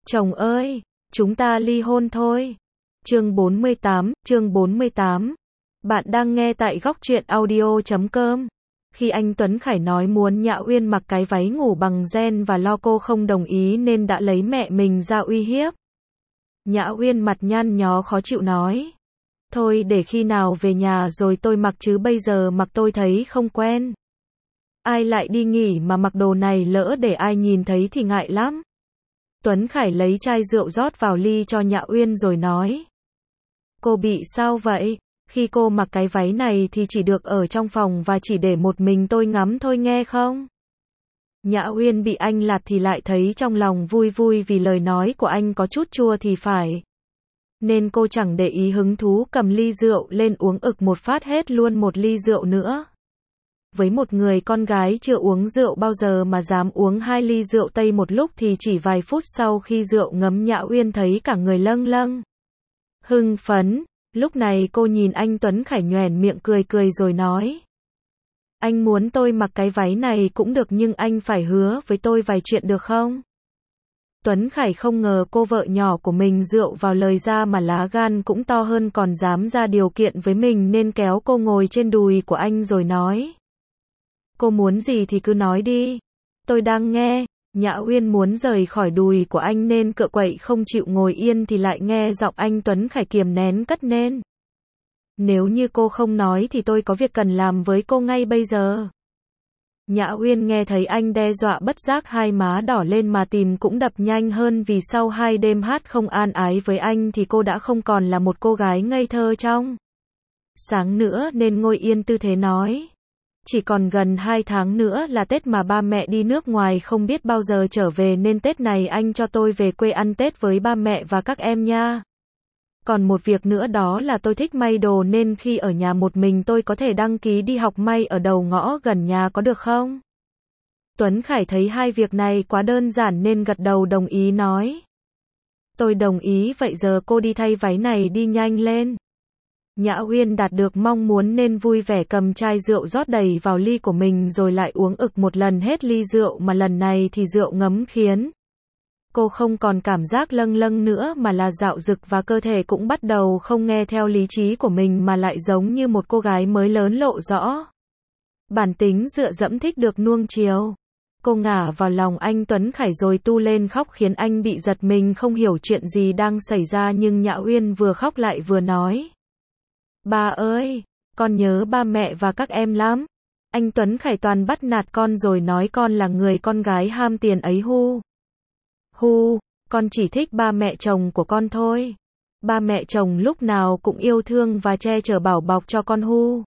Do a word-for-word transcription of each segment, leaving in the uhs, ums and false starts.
Chồng ơi, chúng ta ly hôn thôi. Chương bốn mươi tám, chương bốn mươi tám. Bạn đang nghe tại góc truyện audio chấm com. Khi anh Tuấn Khải nói muốn Nhã Uyên mặc cái váy ngủ bằng ren và lo cô không đồng ý nên đã lấy mẹ mình ra uy hiếp. Nhã Uyên mặt nhăn nhó khó chịu nói. Thôi để khi nào về nhà rồi tôi mặc chứ bây giờ mặc tôi thấy không quen. Ai lại đi nghỉ mà mặc đồ này lỡ để ai nhìn thấy thì ngại lắm. Tuấn Khải lấy chai rượu rót vào ly cho Nhã Uyên rồi nói. Cô bị sao vậy? Khi cô mặc cái váy này thì chỉ được ở trong phòng và chỉ để một mình tôi ngắm thôi nghe không? Nhã Uyên bị anh lạt thì lại thấy trong lòng vui vui vì lời nói của anh có chút chua thì phải. Nên cô chẳng để ý hứng thú cầm ly rượu lên uống ực một phát hết luôn một ly rượu nữa. Với một người con gái chưa uống rượu bao giờ mà dám uống hai ly rượu Tây một lúc thì chỉ vài phút sau khi rượu ngấm Nhã Uyên thấy cả người lâng lâng. Hưng phấn, lúc này cô nhìn anh Tuấn Khải nhoẻn miệng cười cười rồi nói. Anh muốn tôi mặc cái váy này cũng được nhưng anh phải hứa với tôi vài chuyện được không? Tuấn Khải không ngờ cô vợ nhỏ của mình rượu vào lời ra mà lá gan cũng to hơn còn dám ra điều kiện với mình nên kéo cô ngồi trên đùi của anh rồi nói. Cô muốn gì thì cứ nói đi. Tôi đang nghe. Nhã Uyên muốn rời khỏi đùi của anh nên cựa quậy không chịu ngồi yên thì lại nghe giọng anh Tuấn Khải kiềm nén cất lên. Nếu như cô không nói thì tôi có việc cần làm với cô ngay bây giờ. Nhã Uyên nghe thấy anh đe dọa bất giác hai má đỏ lên mà tim cũng đập nhanh hơn vì sau hai đêm hát không an ái với anh thì cô đã không còn là một cô gái ngây thơ trong sáng nữa nên ngồi yên tư thế nói. Chỉ còn gần hai tháng nữa là Tết mà ba mẹ đi nước ngoài không biết bao giờ trở về nên Tết này anh cho tôi về quê ăn Tết với ba mẹ và các em nha. Còn một việc nữa đó là tôi thích may đồ nên khi ở nhà một mình tôi có thể đăng ký đi học may ở đầu ngõ gần nhà có được không? Tuấn Khải thấy hai việc này quá đơn giản nên gật đầu đồng ý nói. Tôi đồng ý vậy giờ cô đi thay váy này đi nhanh lên. Nhã Uyên đạt được mong muốn nên vui vẻ cầm chai rượu rót đầy vào ly của mình rồi lại uống ực một lần hết ly rượu mà lần này thì rượu ngấm khiến cô không còn cảm giác lâng lâng nữa mà là dạo dực và cơ thể cũng bắt đầu không nghe theo lý trí của mình mà lại giống như một cô gái mới lớn lộ rõ. Bản tính dựa dẫm thích được nuông chiều. Cô ngả vào lòng anh Tuấn Khải rồi tu lên khóc khiến anh bị giật mình không hiểu chuyện gì đang xảy ra nhưng Nhã Uyên vừa khóc lại vừa nói. Ba ơi, con nhớ ba mẹ và các em lắm. Anh Tuấn Khải toàn bắt nạt con rồi nói con là người con gái ham tiền ấy hu. Hu, con chỉ thích ba mẹ chồng của con thôi. Ba mẹ chồng lúc nào cũng yêu thương và che chở bảo bọc cho con hu.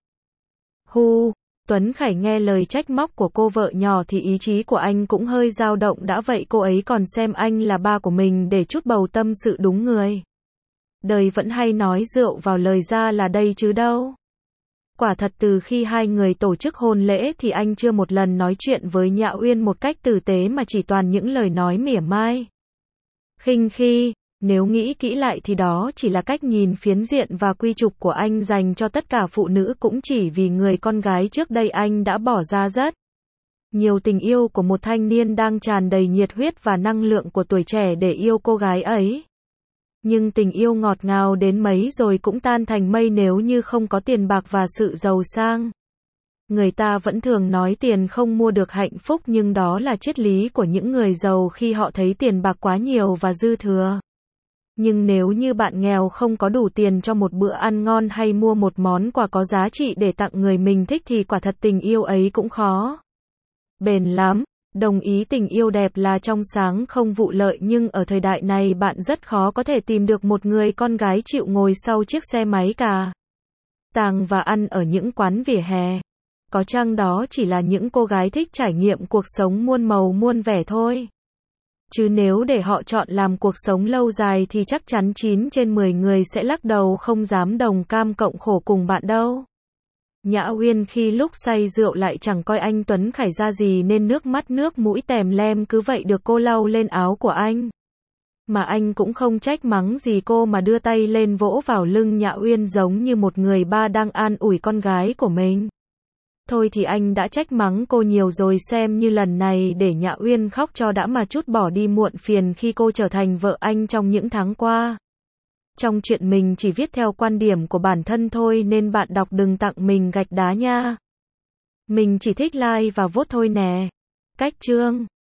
Hu, Tuấn Khải nghe lời trách móc của cô vợ nhỏ thì ý chí của anh cũng hơi dao động đã vậy cô ấy còn xem anh là ba của mình để chút bầu tâm sự đúng người. Đời vẫn hay nói rượu vào lời ra là đây chứ đâu. Quả thật từ khi hai người tổ chức hôn lễ thì anh chưa một lần nói chuyện với Nhã Uyên một cách tử tế mà chỉ toàn những lời nói mỉa mai. Khinh khi, nếu nghĩ kỹ lại thì đó chỉ là cách nhìn phiến diện và quy chụp của anh dành cho tất cả phụ nữ cũng chỉ vì người con gái trước đây anh đã bỏ ra rất nhiều tình yêu của một thanh niên đang tràn đầy nhiệt huyết và năng lượng của tuổi trẻ để yêu cô gái ấy. Nhưng tình yêu ngọt ngào đến mấy rồi cũng tan thành mây nếu như không có tiền bạc và sự giàu sang. Người ta vẫn thường nói tiền không mua được hạnh phúc nhưng đó là triết lý của những người giàu khi họ thấy tiền bạc quá nhiều và dư thừa. Nhưng nếu như bạn nghèo không có đủ tiền cho một bữa ăn ngon hay mua một món quà có giá trị để tặng người mình thích thì quả thật tình yêu ấy cũng khó bền lắm. Đồng ý tình yêu đẹp là trong sáng không vụ lợi nhưng ở thời đại này bạn rất khó có thể tìm được một người con gái chịu ngồi sau chiếc xe máy cà tàng và ăn ở những quán vỉa hè. Có chăng đó chỉ là những cô gái thích trải nghiệm cuộc sống muôn màu muôn vẻ thôi. Chứ nếu để họ chọn làm cuộc sống lâu dài thì chắc chắn chín trên mười người sẽ lắc đầu không dám đồng cam cộng khổ cùng bạn đâu. Nhã Uyên khi lúc say rượu lại chẳng coi anh Tuấn Khải ra gì nên nước mắt nước mũi tèm lem cứ vậy được cô lau lên áo của anh. Mà anh cũng không trách mắng gì cô mà đưa tay lên vỗ vào lưng Nhã Uyên giống như một người ba đang an ủi con gái của mình. Thôi thì anh đã trách mắng cô nhiều rồi, xem như lần này để Nhã Uyên khóc cho đã mà chút bỏ đi muộn phiền khi cô trở thành vợ anh trong những tháng qua. Trong chuyện mình chỉ viết theo quan điểm của bản thân thôi nên bạn đọc đừng tặng mình gạch đá nha. Mình chỉ thích like và vote thôi nè. Cách chương